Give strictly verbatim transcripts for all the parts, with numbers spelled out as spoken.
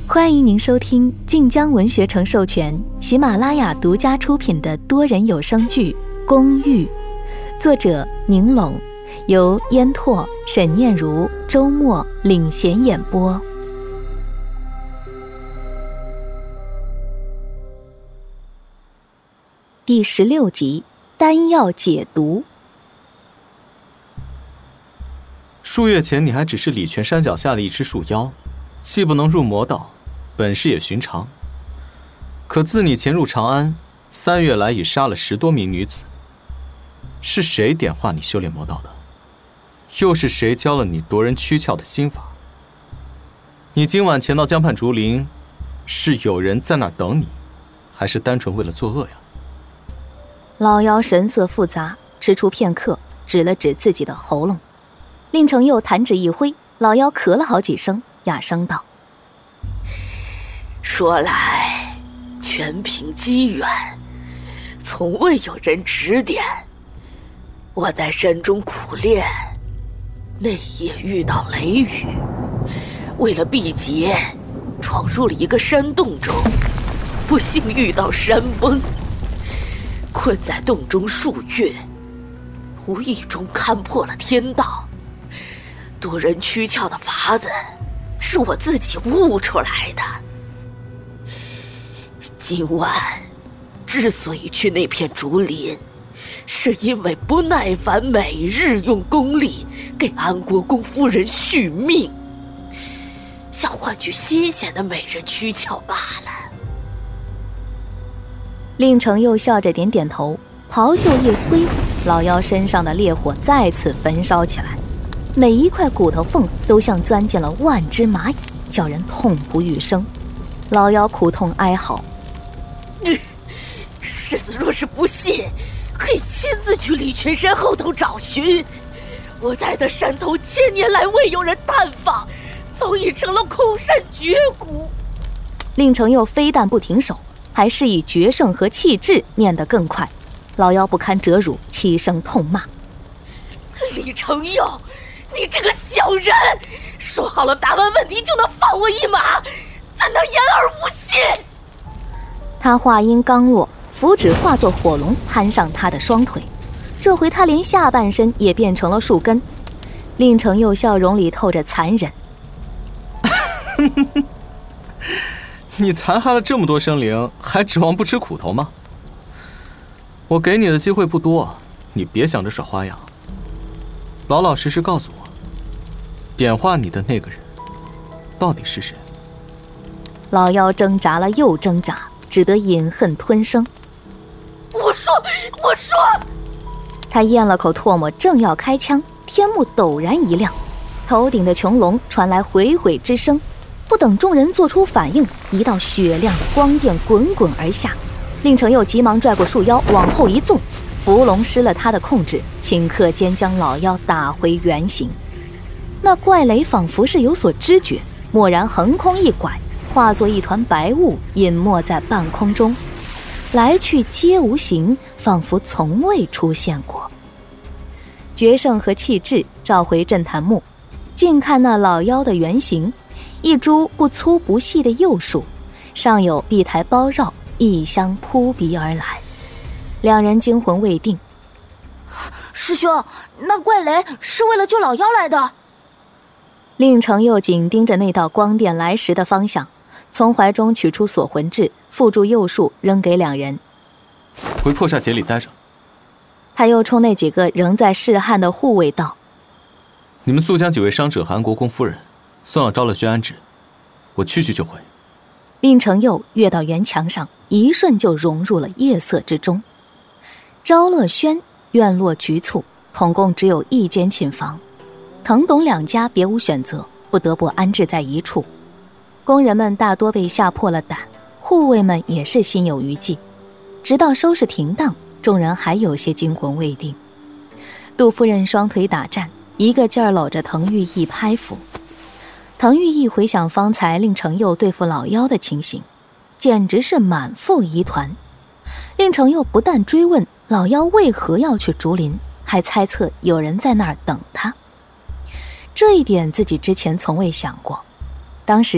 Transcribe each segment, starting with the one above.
欢迎您收听晋江文学城授权、喜马拉雅独家出品的多人有声剧《公寓》，作者宁拢，由烟拓、沈念如、周末领衔演播。第十六集，丹药解毒。 数月前你还只是礼泉山脚下的一只树妖，既不能入魔道，本事也寻常。可自你潜入长安，三月来已杀了十多名女子。是谁点化你修炼魔道的？又是谁教了你夺人躯壳的心法？你今晚前到江畔竹林，是有人在那儿等你，还是单纯为了作恶呀？ 老妖神色复杂，踟蹰片刻，指了指自己的喉咙。令程佑弹指一挥，老妖咳了好几声，哑声道： 说来全凭机缘，从未有人指点。我在山中苦练，那夜遇到雷雨，为了避劫，闯入了一个山洞中，不幸遇到山崩，困在洞中数月，无意中看破了天道。夺人躯壳的法子是我自己悟出来的。今晚之所以去那片竹林，是因为不耐烦每日用功力给安国公夫人续命，想换取新鲜的美人躯壳罢了。 令程佑笑着点点头，袍袖一挥，老妖身上的烈火再次焚烧起来，每一块骨头缝都像钻进了万只蚂蚁，叫人痛不欲生。老妖苦痛哀嚎： 世子若是不信，可以亲自去礼泉山后头找寻。我在的山头千年来未有人探访，早已成了空山绝谷。 令程佑非但不停手，还是以决胜和气质念得更快。老妖不堪折辱，齐声痛骂： 李程佑，你这个小人，说好了答完问题就能放我一马，怎能言而无信？ 他话音刚落，符纸化作火龙攀上他的双腿，这回他连下半身也变成了树根。令程佑笑容里透着残忍： 你残害了这么多生灵，还指望不吃苦头吗？我给你的机会不多，你别想着耍花样，老老实实告诉我，点化你的那个人到底是谁？ 老妖挣扎了又挣扎，只得饮恨吞声。 我说我说他咽了口唾沫，正要开枪，天幕陡然一亮，头顶的穹隆传来毁毁之声。不等众人做出反应，一道雪亮的光电滚滚而下。令程佑急忙拽过树妖，往后一纵，伏龙失了他的控制，顷刻间将老妖打回原形。那怪雷仿佛是有所知觉，蓦然横空一拐，化作一团白雾，隐没在半空中，来去皆无形，仿佛从未出现过。决胜和气质召回震坛木，近看那老妖的原形，一株不粗不细的幼树，上有碧苔包绕，异香扑鼻而来。两人惊魂未定： 师兄，那怪雷是为了救老妖来的。 令程佑紧盯着那道光电来时的方向，从怀中取出锁魂质，附住幼树，扔给两人： 回破煞节里待着。 他又冲那几个仍在试汉的护卫道： 你们速将几位伤者和安国公夫人送到昭乐轩安置，我去去就回。 令程佑跃到圆墙上，一瞬就融入了夜色之中。昭乐轩院落局促，统共只有一间寝房，滕董两家别无选择，不得不安置在一处。工人们大多被吓破了胆，护卫们也是心有余悸。直到收拾停当，众人还有些惊魂未定。杜夫人双腿打颤，一个劲儿搂着滕玉义拍抚。滕玉义回想方才令程佑对付老妖的情形，简直是满腹疑团。令程佑不但追问老妖为何要去竹林，还猜测有人在那儿等他。这一点自己之前从未想过。当时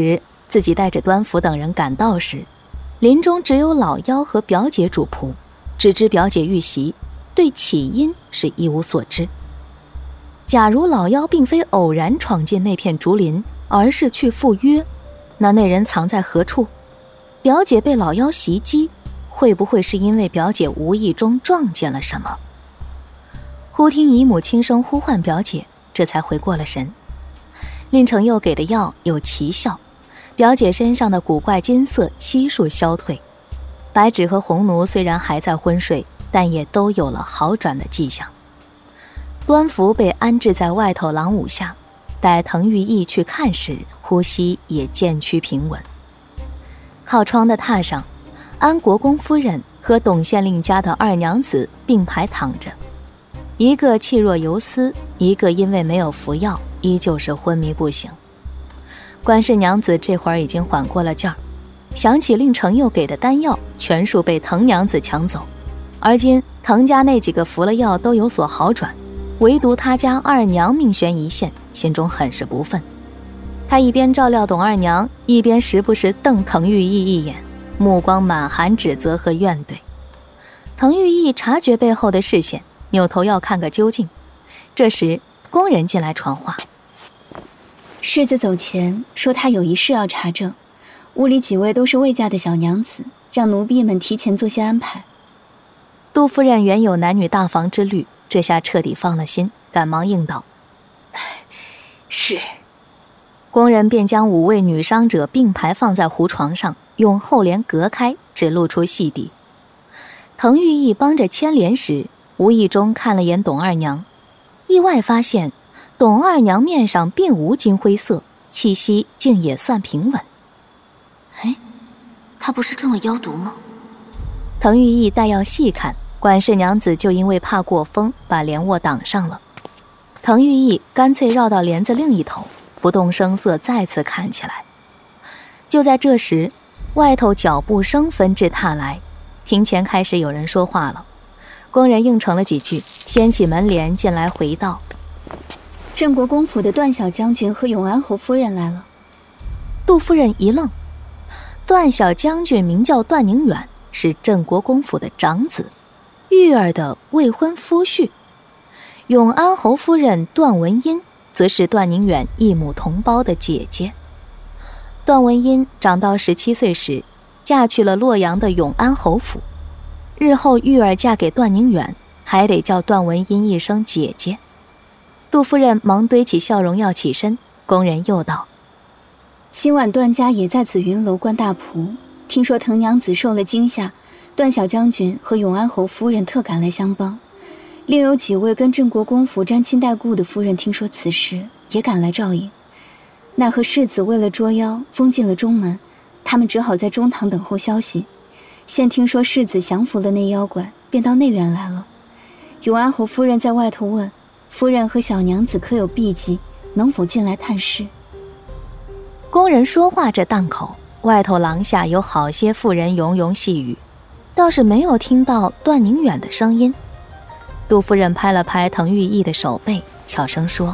自己带着端福等人赶到时，林中只有老妖和表姐主仆，只知表姐遇袭，对起因是一无所知。假如老妖并非偶然闯进那片竹林，而是去赴约，那那人藏在何处？表姐被老妖袭击，会不会是因为表姐无意中撞见了什么？忽听姨母轻声呼唤表姐，这才回过了神。令程佑给的药有奇效，表姐身上的古怪金色悉数消退。白芷和红奴虽然还在昏睡，但也都有了好转的迹象。端福被安置在外头廊屋下，待滕玉义去看时，呼吸也渐趋平稳。靠窗的榻上，安国公夫人和董县令家的二娘子并排躺着，一个气若游丝，一个因为没有服药，依旧是昏迷不醒。关氏娘子这会儿已经缓过了劲儿，想起令程佑给的丹药全数被滕娘子抢走，而今滕家那几个服了药都有所好转，唯独他家二娘命悬一线，心中很是不忿。他一边照料董二娘，一边时不时瞪滕玉义一眼，目光满含指责和怨怼。滕玉义察觉背后的视线，扭头要看个究竟。这时工人进来传话， 世子走前说他有一事要查证，屋里几位都是未嫁的小娘子，让奴婢们提前做些安排。 杜夫人原有男女大防之虑，这下彻底放了心，赶忙应道： 是。 工人便将五位女伤者并排放在胡床上，用后帘隔开，只露出细底。滕玉义帮着牵帘时，无意中看了眼董二娘，意外发现董二娘面上并无金灰色，气息竟也算平稳。 哎，她不是中了妖毒吗？ 滕玉义待要细看，管氏娘子就因为怕过风，把帘卧挡上了。滕玉义干脆绕到帘子另一头，不动声色再次看起来。就在这时，外头脚步声纷至沓来，庭前开始有人说话了。工人应承了几句，掀起门帘进来回道： 郑国公府的段小将军和永安侯夫人来了。 杜夫人一愣，段小将军名叫段宁远，是郑国公府的长子，玉儿的未婚夫婿。永安侯夫人段文音则是段宁远异母同胞的姐姐。段文音长到十七岁时，嫁去了洛阳的永安侯府。日后玉儿嫁给段宁远，还得叫段文音一声姐姐。杜夫人忙堆起笑容要起身，工人又道： 今晚段家也在紫云楼观大仆，听说滕娘子受了惊吓，段小将军和永安侯夫人特赶来相帮。另有几位跟郑国公府沾亲带故的夫人听说此事，也赶来照应。奈何世子为了捉妖封禁了中门，他们只好在中堂等候消息。现听说世子降服了那妖怪，便到内院来了。永安侯夫人在外头问，夫人和小娘子可有避忌，能否进来探视？ 工人说话这档口，外头廊下有好些妇人喁喁细语，倒是没有听到段宁远的声音。杜夫人拍了拍滕玉义的手背，悄声说：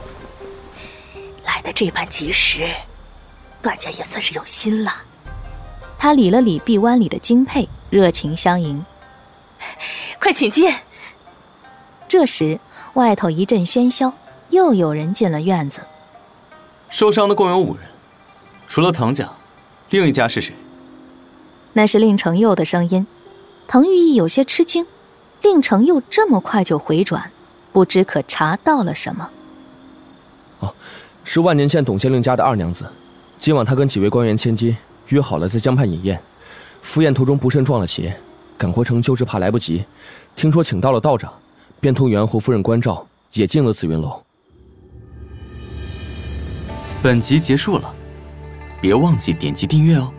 来的这般及时，段家也算是有心了。 他理了理臂弯里的金佩，热情相迎： 快请进。 这时外头一阵喧嚣，又有人进了院子。 受伤的共有五人，除了滕家，另一家是谁？ 那是令程佑的声音。滕玉义有些吃惊，令程佑这么快就回转，不知可查到了什么。 哦，是万年县董县令家的二娘子，今晚她跟几位官员千金约好了在江畔饮宴，赴宴途中不慎撞了邪，赶回城救治怕来不及，听说请到了道长，便同元侯夫人关照，也进了紫云楼。 本集结束了，别忘记点击订阅哦。